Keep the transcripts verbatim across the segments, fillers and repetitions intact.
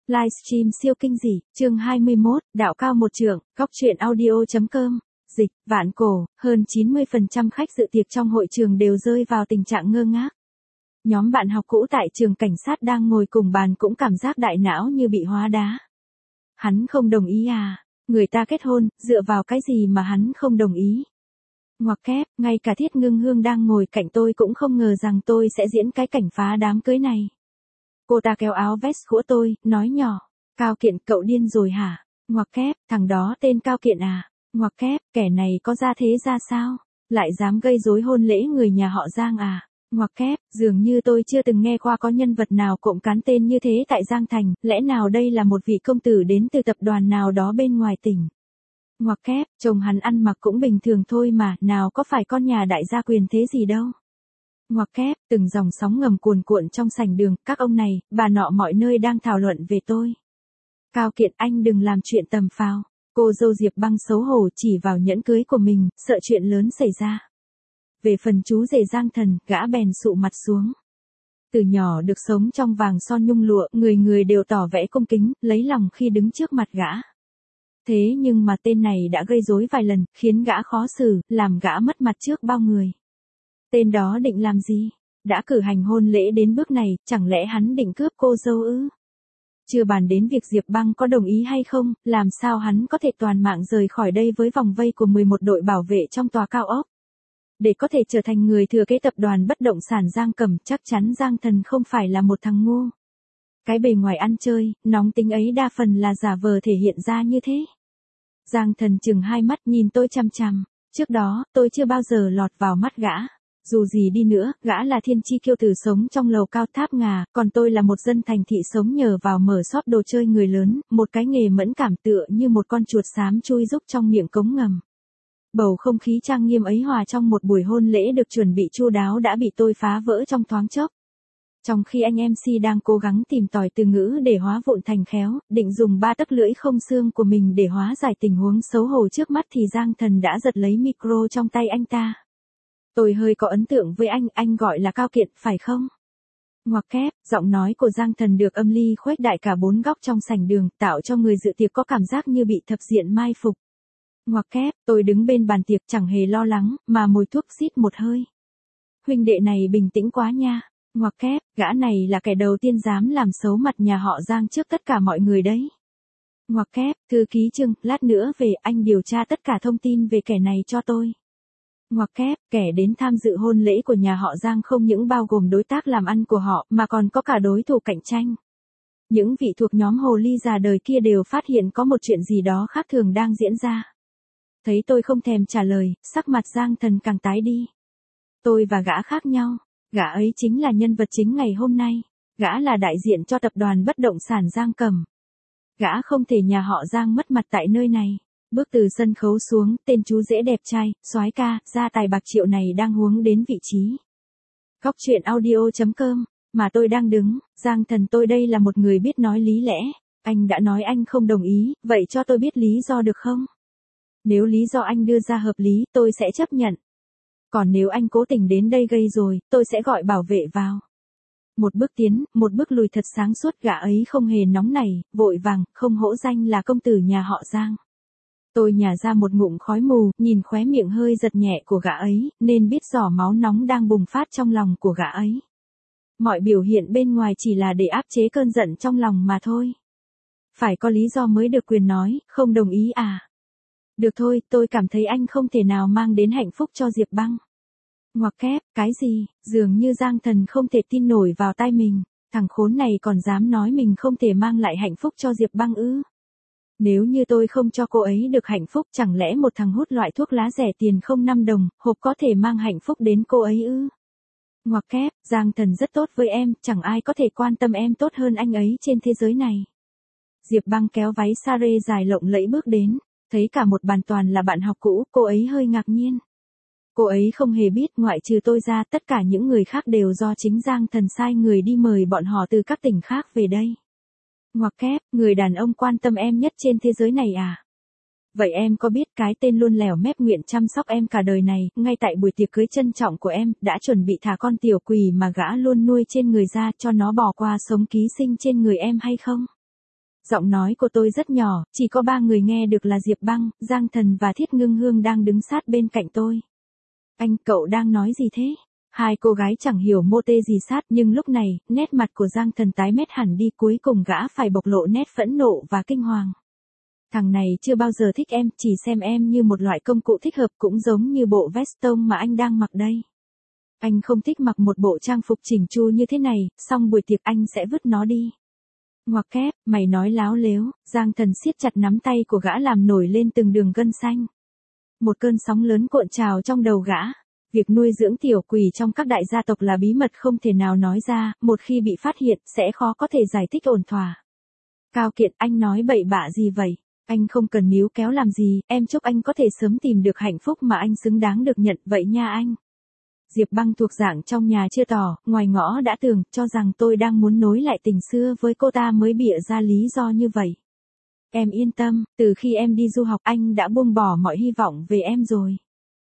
Livestream siêu kinh dị, chương hai mươi mốt, đạo cao một trượng, góc truyện audio.com, dịch, vạn cổ, hơn chín mươi phần trăm khách dự tiệc trong hội trường đều rơi vào tình trạng ngơ ngác. Nhóm bạn học cũ tại trường cảnh sát đang ngồi cùng bàn cũng cảm giác đại não như bị hóa đá. Hắn không đồng ý à? Người ta kết hôn, dựa vào cái gì mà hắn không đồng ý? Ngoặc kép, ngay cả Thiết Ngưng Hương đang ngồi cạnh tôi cũng không ngờ rằng tôi sẽ diễn cái cảnh phá đám cưới này. Cô ta kéo áo vest của tôi, nói nhỏ, Cao Kiện, cậu điên rồi hả? Ngoặc kép, thằng đó tên Cao Kiện à? Ngoặc kép, kẻ này có ra thế ra sao? Lại dám gây rối hôn lễ người nhà họ Giang à? Ngoặc kép, dường như tôi chưa từng nghe qua có nhân vật nào cộng cán tên như thế tại Giang Thành, lẽ nào đây là một vị công tử đến từ tập đoàn nào đó bên ngoài tỉnh? Ngoặc kép, chồng hắn ăn mặc cũng bình thường thôi mà, nào có phải con nhà đại gia quyền thế gì đâu. Ngoặc kép, từng dòng sóng ngầm cuồn cuộn trong sảnh đường, các ông này, bà nọ mọi nơi đang thảo luận về tôi. Cao Kiện, anh đừng làm chuyện tầm phào. Cô dâu Diệp Băng xấu hổ chỉ vào nhẫn cưới của mình, sợ chuyện lớn xảy ra. Về phần chú rể Giang Thần, gã bèn sụ mặt xuống. Từ nhỏ được sống trong vàng son nhung lụa, người người đều tỏ vẻ cung kính, lấy lòng khi đứng trước mặt gã. Thế nhưng mà tên này đã gây rối vài lần, khiến gã khó xử, làm gã mất mặt trước bao người. Tên đó định làm gì? Đã cử hành hôn lễ đến bước này, chẳng lẽ hắn định cướp cô dâu ư? Chưa bàn đến việc Diệp Băng có đồng ý hay không, làm sao hắn có thể toàn mạng rời khỏi đây với vòng vây của mười một đội bảo vệ trong tòa cao ốc. Để có thể trở thành người thừa kế tập đoàn bất động sản Giang Cẩm, chắc chắn Giang Thần không phải là một thằng ngu. Cái bề ngoài ăn chơi, nóng tính ấy đa phần là giả vờ thể hiện ra như thế. Giang Thần chừng hai mắt nhìn tôi chằm chằm. Trước đó, tôi chưa bao giờ lọt vào mắt gã. Dù gì đi nữa, gã là thiên chi kiêu tử sống trong lầu cao tháp ngà, còn tôi là một dân thành thị sống nhờ vào mở shop đồ chơi người lớn, một cái nghề mẫn cảm tựa như một con chuột xám chui rúc trong miệng cống ngầm. Bầu không khí trang nghiêm ấy hòa trong một buổi hôn lễ được chuẩn bị chu đáo đã bị tôi phá vỡ trong thoáng chốc. Trong khi anh em xê đang cố gắng tìm tòi từ ngữ để hóa vụn thành khéo, định dùng ba tấc lưỡi không xương của mình để hóa giải tình huống xấu hổ trước mắt thì Giang Thần đã giật lấy micro trong tay anh ta. Tôi hơi có ấn tượng với anh, anh gọi là Cao Kiện, phải không? Ngoặc kép, giọng nói của Giang Thần được âm ly khuếch đại cả bốn góc trong sảnh đường, tạo cho người dự tiệc có cảm giác như bị thập diện mai phục. Ngoặc kép, tôi đứng bên bàn tiệc chẳng hề lo lắng, mà mồi thuốc xít một hơi. Huynh đệ này bình tĩnh quá nha. Ngoặc kép, gã này là kẻ đầu tiên dám làm xấu mặt nhà họ Giang trước tất cả mọi người đấy. Ngoặc kép, thư ký Trương, lát nữa về anh điều tra tất cả thông tin về kẻ này cho tôi. Ngoặc kép, kẻ đến tham dự hôn lễ của nhà họ Giang không những bao gồm đối tác làm ăn của họ mà còn có cả đối thủ cạnh tranh. Những vị thuộc nhóm hồ ly già đời kia đều phát hiện có một chuyện gì đó khác thường đang diễn ra. Thấy tôi không thèm trả lời, sắc mặt Giang Thần càng tái đi. Tôi và gã khác nhau, gã ấy chính là nhân vật chính ngày hôm nay, gã là đại diện cho tập đoàn bất động sản Giang Cẩm. Gã không thể nhà họ Giang mất mặt tại nơi này. Bước từ sân khấu xuống, tên chú rể đẹp trai, soái ca, gia tài bạc triệu này đang hướng đến vị trí. Góc truyện audio.com, mà tôi đang đứng, Giang Thần, tôi đây là một người biết nói lý lẽ. Anh đã nói anh không đồng ý, vậy cho tôi biết lý do được không? Nếu lý do anh đưa ra hợp lý, tôi sẽ chấp nhận. Còn nếu anh cố tình đến đây gây rồi, tôi sẽ gọi bảo vệ vào. Một bước tiến, một bước lùi thật sáng suốt, gã ấy không hề nóng nảy, vội vàng, không hổ danh là công tử nhà họ Giang. Tôi nhả ra một ngụm khói mù, nhìn khóe miệng hơi giật nhẹ của gã ấy, nên biết giỏ máu nóng đang bùng phát trong lòng của gã ấy. Mọi biểu hiện bên ngoài chỉ là để áp chế cơn giận trong lòng mà thôi. Phải có lý do mới được quyền nói, không đồng ý à? Được thôi, tôi cảm thấy anh không thể nào mang đến hạnh phúc cho Diệp Băng. Ngoặc kép, cái gì? Dường như Giang Thần không thể tin nổi vào tai mình, thằng khốn này còn dám nói mình không thể mang lại hạnh phúc cho Diệp Băng ư? Nếu như tôi không cho cô ấy được hạnh phúc, chẳng lẽ một thằng hút loại thuốc lá rẻ tiền không năm đồng, hộp có thể mang hạnh phúc đến cô ấy ư? Ngoặc kép, Giang Thần rất tốt với em, chẳng ai có thể quan tâm em tốt hơn anh ấy trên thế giới này. Diệp Băng kéo váy sare dài lộng lẫy bước đến, thấy cả một bàn toàn là bạn học cũ, cô ấy hơi ngạc nhiên. Cô ấy không hề biết ngoại trừ tôi ra, tất cả những người khác đều do chính Giang Thần sai người đi mời bọn họ từ các tỉnh khác về đây. Ngoặc kép, người đàn ông quan tâm em nhất trên thế giới này à? Vậy em có biết cái tên luôn lèo mép nguyện chăm sóc em cả đời này, ngay tại buổi tiệc cưới trân trọng của em, đã chuẩn bị thả con tiểu quỷ mà gã luôn nuôi trên người ra cho nó bỏ qua sống ký sinh trên người em hay không? Giọng nói của tôi rất nhỏ, chỉ có ba người nghe được là Diệp Băng, Giang Thần và Thiết Ngưng Hương đang đứng sát bên cạnh tôi. Anh, cậu đang nói gì thế? Hai cô gái chẳng hiểu mô tê gì sát, nhưng lúc này, nét mặt của Giang Thần tái mét hẳn đi, cuối cùng gã phải bộc lộ nét phẫn nộ và kinh hoàng. Thằng này chưa bao giờ thích em, chỉ xem em như một loại công cụ thích hợp, cũng giống như bộ vest tông mà anh đang mặc đây. Anh không thích mặc một bộ trang phục chỉnh chu như thế này, xong buổi tiệc anh sẽ vứt nó đi. Ngoặc kép, mày nói láo lếu. Giang Thần siết chặt nắm tay của gã làm nổi lên từng đường gân xanh. Một cơn sóng lớn cuộn trào trong đầu gã. Việc nuôi dưỡng tiểu quỷ trong các đại gia tộc là bí mật không thể nào nói ra, một khi bị phát hiện sẽ khó có thể giải thích ổn thỏa. Cao Kiệt, anh nói bậy bạ gì vậy? Anh không cần níu kéo làm gì, em chúc anh có thể sớm tìm được hạnh phúc mà anh xứng đáng được nhận vậy nha anh. Diệp Băng thuộc dạng trong nhà chưa tỏ, ngoài ngõ đã tường, cho rằng tôi đang muốn nối lại tình xưa với cô ta mới bịa ra lý do như vậy. Em yên tâm, từ khi em đi du học anh đã buông bỏ mọi hy vọng về em rồi.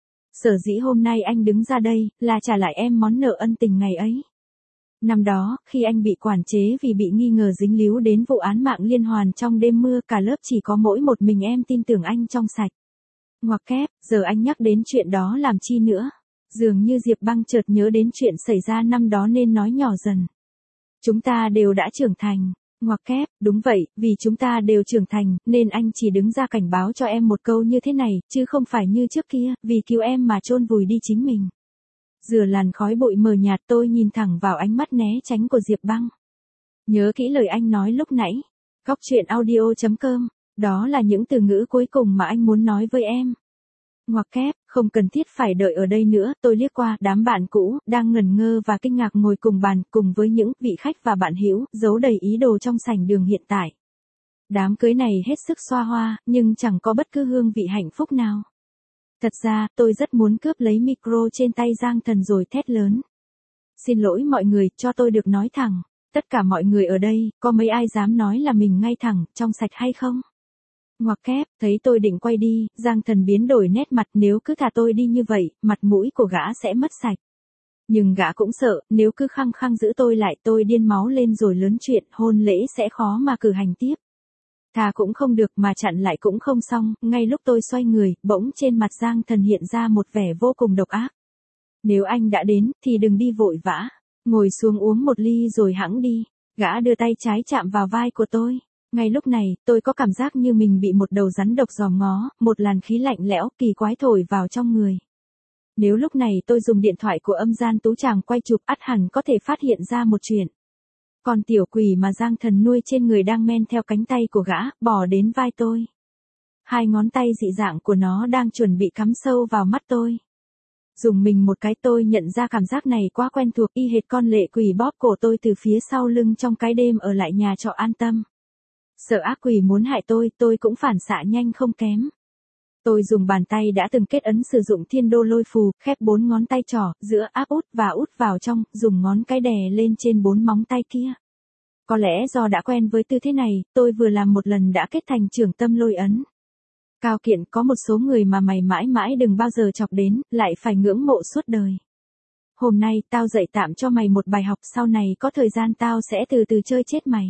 Sở dĩ hôm nay anh đứng ra đây, là trả lại em món nợ ân tình ngày ấy. Năm đó, khi anh bị quản chế vì bị nghi ngờ dính líu đến vụ án mạng liên hoàn trong đêm mưa, cả lớp chỉ có mỗi một mình em tin tưởng anh trong sạch. Ngoặc kép, giờ anh nhắc đến chuyện đó làm chi nữa? Dường như Diệp Băng chợt nhớ đến chuyện xảy ra năm đó nên nói nhỏ dần. Chúng ta đều đã trưởng thành. Ngoặc kép, đúng vậy, vì chúng ta đều trưởng thành, nên anh chỉ đứng ra cảnh báo cho em một câu như thế này, chứ không phải như trước kia, vì cứu em mà chôn vùi đi chính mình. Dừa làn khói bụi mờ nhạt, tôi nhìn thẳng vào ánh mắt né tránh của Diệp Băng. Nhớ kỹ lời anh nói lúc nãy. Góc truyện audio chấm com. Đó là những từ ngữ cuối cùng mà anh muốn nói với em. Ngoặc kép, không cần thiết phải đợi ở đây nữa, tôi liếc qua đám bạn cũ, đang ngẩn ngơ và kinh ngạc ngồi cùng bàn, cùng với những vị khách và bạn hữu, giấu đầy ý đồ trong sảnh đường hiện tại. Đám cưới này hết sức xoa hoa, nhưng chẳng có bất cứ hương vị hạnh phúc nào. Thật ra, tôi rất muốn cướp lấy micro trên tay Giang Thần rồi thét lớn. Xin lỗi mọi người, cho tôi được nói thẳng. Tất cả mọi người ở đây, có mấy ai dám nói là mình ngay thẳng, trong sạch hay không? Ngoặc kép, thấy tôi định quay đi, Giang Thần biến đổi nét mặt, nếu cứ thả tôi đi như vậy, mặt mũi của gã sẽ mất sạch. Nhưng gã cũng sợ, nếu cứ khăng khăng giữ tôi lại, tôi điên máu lên rồi lớn chuyện, hôn lễ sẽ khó mà cử hành tiếp. Thà cũng không được mà chặn lại cũng không xong, ngay lúc tôi xoay người, bỗng trên mặt Giang Thần hiện ra một vẻ vô cùng độc ác. Nếu anh đã đến, thì đừng đi vội vã, ngồi xuống uống một ly rồi hẵng đi. Gã đưa tay trái chạm vào vai của tôi. Ngay lúc này, tôi có cảm giác như mình bị một đầu rắn độc giòm ngó, một làn khí lạnh lẽo, kỳ quái thổi vào trong người. Nếu lúc này tôi dùng điện thoại của âm gian tú chàng quay chụp, ắt hẳn có thể phát hiện ra một chuyện. Còn tiểu quỷ mà Giang Thần nuôi trên người đang men theo cánh tay của gã, bỏ đến vai tôi. Hai ngón tay dị dạng của nó đang chuẩn bị cắm sâu vào mắt tôi. Dùng mình một cái, tôi nhận ra cảm giác này quá quen thuộc, y hệt con lệ quỷ bóp cổ tôi từ phía sau lưng trong cái đêm ở lại nhà trọ An Tâm. Sợ ác quỷ muốn hại tôi, tôi cũng phản xạ nhanh không kém. Tôi dùng bàn tay đã từng kết ấn sử dụng thiên đô lôi phù, khép bốn ngón tay trỏ, giữa áp út và út vào trong, dùng ngón cái đè lên trên bốn móng tay kia. Có lẽ do đã quen với tư thế này, tôi vừa làm một lần đã kết thành trưởng tâm lôi ấn. Cao Kiện, có một số người mà mày mãi mãi đừng bao giờ chọc đến, lại phải ngưỡng mộ suốt đời. Hôm nay, tao dạy tạm cho mày một bài học, sau này có thời gian tao sẽ từ từ chơi chết mày.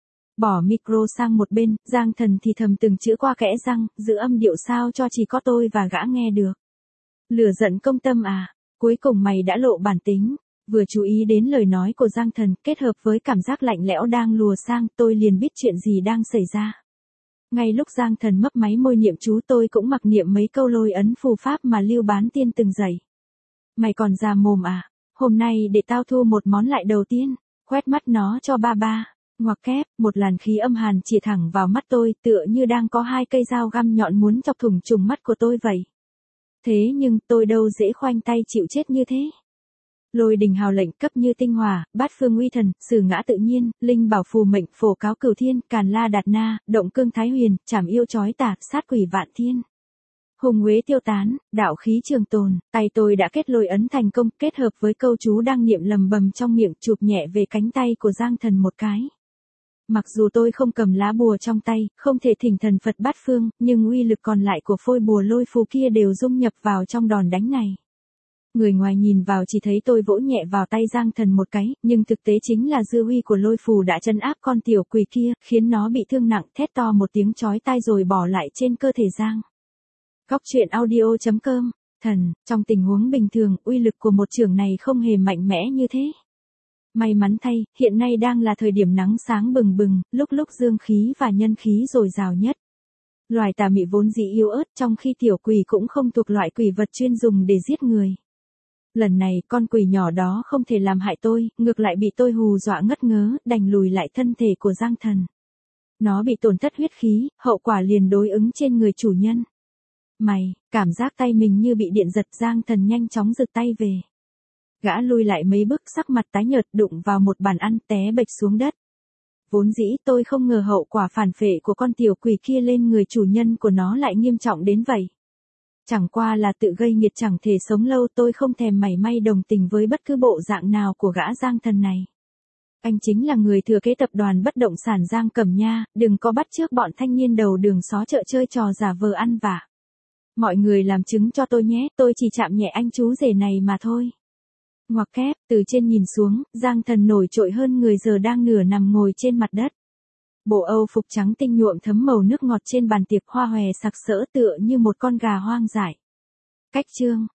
Bỏ micro sang một bên, Giang Thần thì thầm từng chữ qua kẽ răng, giữ âm điệu sao cho chỉ có tôi và gã nghe được. Lửa giận công tâm à, cuối cùng mày đã lộ bản tính. Vừa chú ý đến lời nói của Giang Thần, kết hợp với cảm giác lạnh lẽo đang lùa sang, tôi liền biết chuyện gì đang xảy ra. Ngay lúc Giang Thần mấp máy môi niệm chú, tôi cũng mặc niệm mấy câu lôi ấn phù pháp mà Lưu Bán Tiên từng dạy. Mày còn già mồm à, hôm nay để tao thu một món lại đầu tiên, quét mắt nó cho ba ba. Ngoặc kép, một làn khí âm hàn chĩa thẳng vào mắt tôi, tựa như đang có hai cây dao găm nhọn muốn chọc thủng trùng mắt của tôi vậy. Thế nhưng, tôi đâu dễ khoanh tay chịu chết như thế. Lôi đình hào lệnh, cấp như tinh hỏa, bát phương uy thần, sử ngã tự nhiên, linh bảo phù mệnh, phổ cáo cửu thiên, càn la đạt na, động cương thái huyền, trảm yêu chói tà, sát quỷ vạn thiên. Hùng uế tiêu tán, đạo khí trường tồn, tay tôi đã kết lôi ấn thành công, kết hợp với câu chú đang niệm lầm bầm trong miệng, chụp nhẹ về cánh tay của Giang Thần một cái. Mặc dù tôi không cầm lá bùa trong tay, không thể thỉnh thần Phật bát phương, nhưng uy lực còn lại của phôi bùa lôi phù kia đều dung nhập vào trong đòn đánh này. Người ngoài nhìn vào chỉ thấy tôi vỗ nhẹ vào tay Giang Thần một cái, nhưng thực tế chính là dư uy của lôi phù đã trấn áp con tiểu quỷ kia, khiến nó bị thương nặng, thét to một tiếng chói tai rồi bỏ lại trên cơ thể Giang. Góc truyện audio chấm com. Thần, trong tình huống bình thường, uy lực của một chưởng này không hề mạnh mẽ như thế. May mắn thay, hiện nay đang là thời điểm nắng sáng bừng bừng, lúc lúc dương khí và nhân khí dồi dào nhất. Loài tà mị vốn dĩ yếu ớt, trong khi tiểu quỷ cũng không thuộc loại quỷ vật chuyên dùng để giết người. Lần này, con quỷ nhỏ đó không thể làm hại tôi, ngược lại bị tôi hù dọa ngất ngớ, đành lùi lại thân thể của Giang Thần. Nó bị tổn thất huyết khí, hậu quả liền đối ứng trên người chủ nhân. Mày, cảm giác tay mình như bị điện giật, Giang Thần nhanh chóng giật tay về. Gã lui lại mấy bước, sắc mặt tái nhợt, đụng vào một bàn ăn, té bệch xuống đất. Vốn dĩ tôi không ngờ hậu quả phản phệ của con tiểu quỷ kia lên người chủ nhân của nó lại nghiêm trọng đến vậy. Chẳng qua là tự gây nghiệt chẳng thể sống lâu, tôi không thèm mảy may đồng tình với bất cứ bộ dạng nào của gã Giang Thần này. Anh chính là người thừa kế tập đoàn bất động sản Giang Cẩm Nha, đừng có bắt chước bọn thanh niên đầu đường xó chợ chơi trò giả vờ ăn vạ. Mọi người làm chứng cho tôi nhé, tôi chỉ chạm nhẹ anh chú rể này mà thôi. Ngoặc kép, từ trên nhìn xuống, Giang Thần nổi trội hơn người giờ đang nửa nằm ngồi trên mặt đất. Bộ Âu phục trắng tinh nhuộm thấm màu nước ngọt trên bàn tiệc hoa hòe sặc sỡ tựa như một con gà hoang dại. Cách chương